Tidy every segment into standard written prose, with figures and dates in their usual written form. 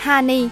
Honey.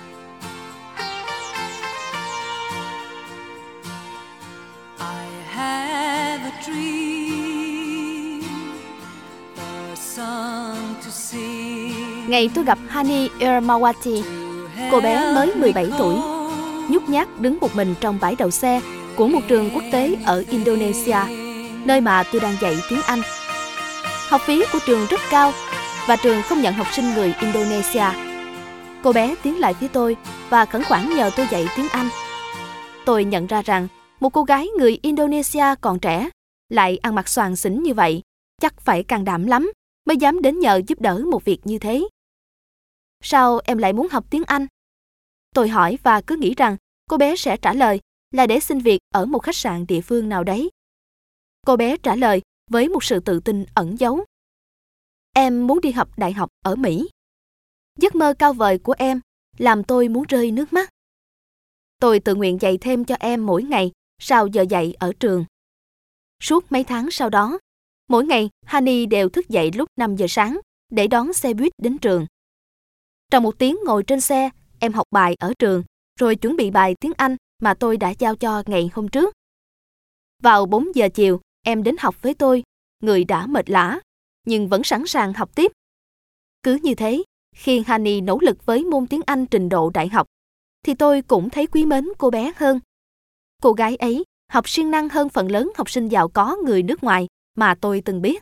Ngày tôi gặp Hani Irmawati, cô bé mới 17 tuổi, nhút nhát đứng một mình trong bãi đậu xe của một trường quốc tế ở Indonesia, nơi mà tôi đang dạy tiếng Anh. Học phí của trường rất cao và trường không nhận học sinh người Indonesia. Cô bé tiến lại phía tôi và khẩn khoản nhờ tôi dạy tiếng Anh. Tôi nhận ra rằng một cô gái người Indonesia còn trẻ, lại ăn mặc xoàng xỉnh như vậy, chắc phải can đảm lắm mới dám đến nhờ giúp đỡ một việc như thế. Sao em lại muốn học tiếng Anh? Tôi hỏi và cứ nghĩ rằng cô bé sẽ trả lời là để xin việc ở một khách sạn địa phương nào đấy. Cô bé trả lời với một sự tự tin ẩn giấu. Em muốn đi học đại học ở Mỹ. Giấc mơ cao vời của em làm tôi muốn rơi nước mắt. Tôi tự nguyện dạy thêm cho em mỗi ngày sau giờ dạy ở trường. Suốt mấy tháng sau đó, mỗi ngày Hani đều thức dậy lúc 5 giờ sáng để đón xe buýt đến trường. Trong một tiếng ngồi trên xe, em học bài ở trường, rồi chuẩn bị bài tiếng Anh mà tôi đã giao cho ngày hôm trước. Vào 4 giờ chiều, em đến học với tôi, người đã mệt lả, nhưng vẫn sẵn sàng học tiếp. Cứ như thế, khi Hani nỗ lực với môn tiếng Anh trình độ đại học, thì tôi cũng thấy quý mến cô bé hơn. Cô gái ấy học siêng năng hơn phần lớn học sinh giàu có người nước ngoài mà tôi từng biết.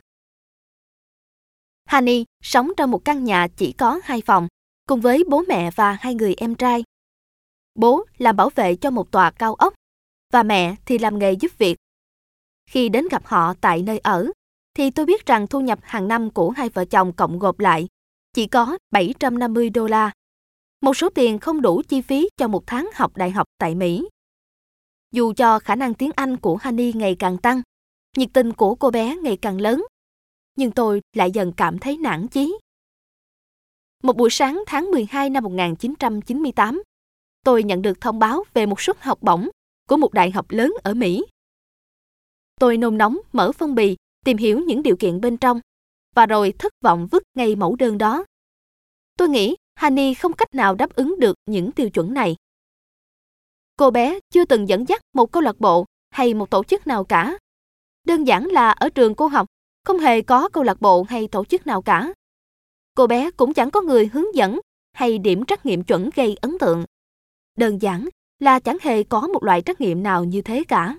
Hani sống trong một căn nhà chỉ có 2 phòng, cùng với bố mẹ và 2 người em trai. Bố làm bảo vệ cho một tòa cao ốc, và mẹ thì làm nghề giúp việc. Khi đến gặp họ tại nơi ở, thì tôi biết rằng thu nhập hàng năm của hai vợ chồng cộng gộp lại chỉ có $750, một số tiền không đủ chi phí cho một tháng học đại học tại Mỹ. Dù cho khả năng tiếng Anh của Hani ngày càng tăng, nhiệt tình của cô bé ngày càng lớn, nhưng tôi lại dần cảm thấy nản chí. Một buổi sáng tháng 12 năm 1998, tôi nhận được thông báo về một suất học bổng của một đại học lớn ở Mỹ. Tôi nôn nóng mở phong bì tìm hiểu những điều kiện bên trong, và rồi thất vọng vứt ngay mẫu đơn đó. Tôi nghĩ Hani không cách nào đáp ứng được những tiêu chuẩn này. Cô bé chưa từng dẫn dắt một câu lạc bộ hay một tổ chức nào cả. Đơn giản là ở trường cô học không hề có câu lạc bộ hay tổ chức nào cả. Cô bé cũng chẳng có người hướng dẫn hay điểm trắc nghiệm chuẩn gây ấn tượng. Đơn giản là chẳng hề có một loại trắc nghiệm nào như thế cả.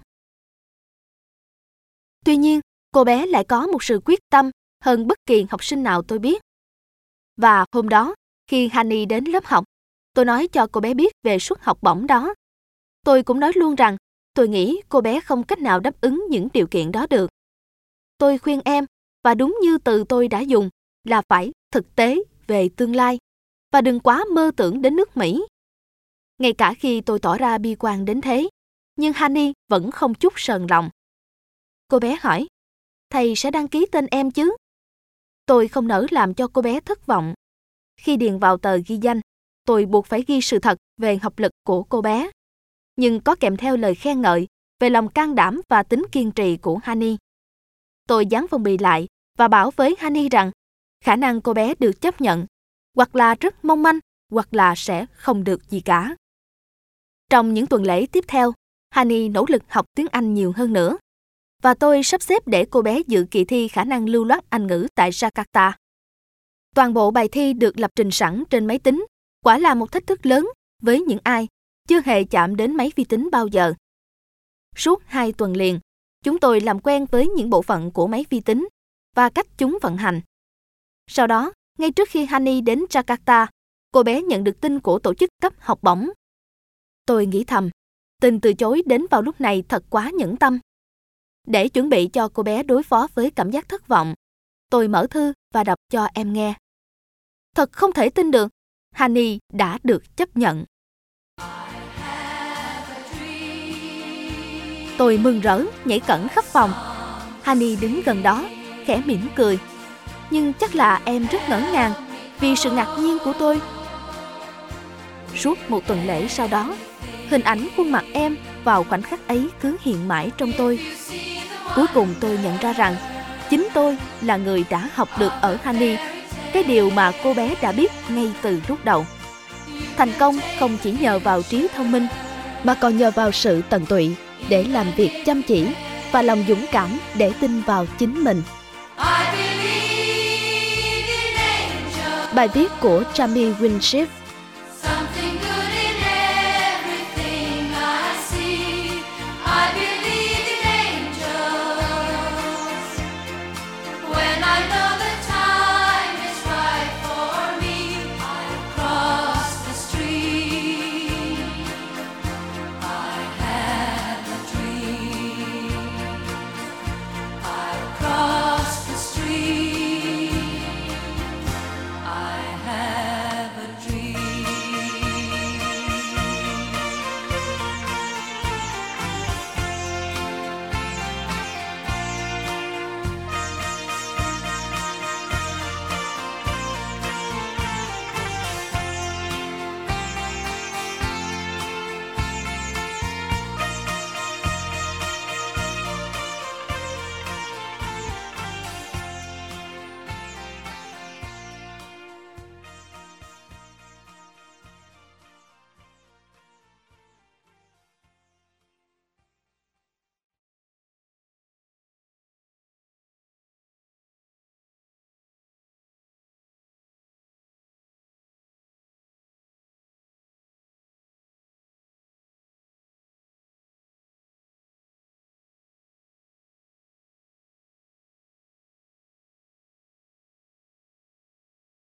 Tuy nhiên, cô bé lại có một sự quyết tâm hơn bất kỳ học sinh nào tôi biết. Và hôm đó, khi Hani đến lớp học, tôi nói cho cô bé biết về suất học bổng đó. Tôi cũng nói luôn rằng tôi nghĩ cô bé không cách nào đáp ứng những điều kiện đó được. Tôi khuyên em, và đúng như từ tôi đã dùng, là phải thực tế về tương lai, và đừng quá mơ tưởng đến nước Mỹ. Ngay cả khi tôi tỏ ra bi quan đến thế, nhưng Hani vẫn không chút sờn lòng. Cô bé hỏi, thầy sẽ đăng ký tên em chứ? Tôi không nỡ làm cho cô bé thất vọng. Khi điền vào tờ ghi danh, tôi buộc phải ghi sự thật về học lực của cô bé, nhưng có kèm theo lời khen ngợi về lòng can đảm và tính kiên trì của Hani. Tôi dán phong bì lại và bảo với Hani rằng khả năng cô bé được chấp nhận, hoặc là rất mong manh, hoặc là sẽ không được gì cả. Trong những tuần lễ tiếp theo, Hani nỗ lực học tiếng Anh nhiều hơn nữa, và tôi sắp xếp để cô bé dự kỳ thi khả năng lưu loát Anh ngữ tại Jakarta. Toàn bộ bài thi được lập trình sẵn trên máy tính, quả là một thách thức lớn với những ai chưa hề chạm đến máy vi tính bao giờ. Suốt 2 tuần liền, chúng tôi làm quen với những bộ phận của máy vi tính và cách chúng vận hành. Sau đó, ngay trước khi Hani đến Jakarta, cô bé nhận được tin của tổ chức cấp học bổng. Tôi nghĩ thầm, tin từ chối đến vào lúc này thật quá nhẫn tâm. Để chuẩn bị cho cô bé đối phó với cảm giác thất vọng, tôi mở thư và đọc cho em nghe. Thật không thể tin được, Hani đã được chấp nhận. Tôi mừng rỡ, nhảy cẫng khắp phòng. Hani đứng gần đó, khẽ mỉm cười. Nhưng chắc là em rất ngỡ ngàng vì sự ngạc nhiên của tôi. Suốt một tuần lễ sau đó, hình ảnh khuôn mặt em vào khoảnh khắc ấy cứ hiện mãi trong tôi. Cuối cùng tôi nhận ra rằng chính tôi là người đã học được ở Hani cái điều mà cô bé đã biết ngay từ lúc đầu. Thành công không chỉ nhờ vào trí thông minh, mà còn nhờ vào sự tận tụy để làm việc chăm chỉ và lòng dũng cảm để tin vào chính mình. Bài viết của Tammy Winship